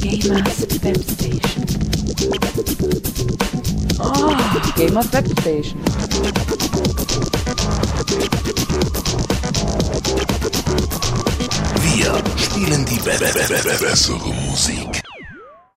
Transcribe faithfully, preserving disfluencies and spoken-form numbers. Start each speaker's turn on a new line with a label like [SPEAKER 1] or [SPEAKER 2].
[SPEAKER 1] Gamers Webstation. Oh, Gamers Webstation.
[SPEAKER 2] Wir spielen die be be be be bessere Musik.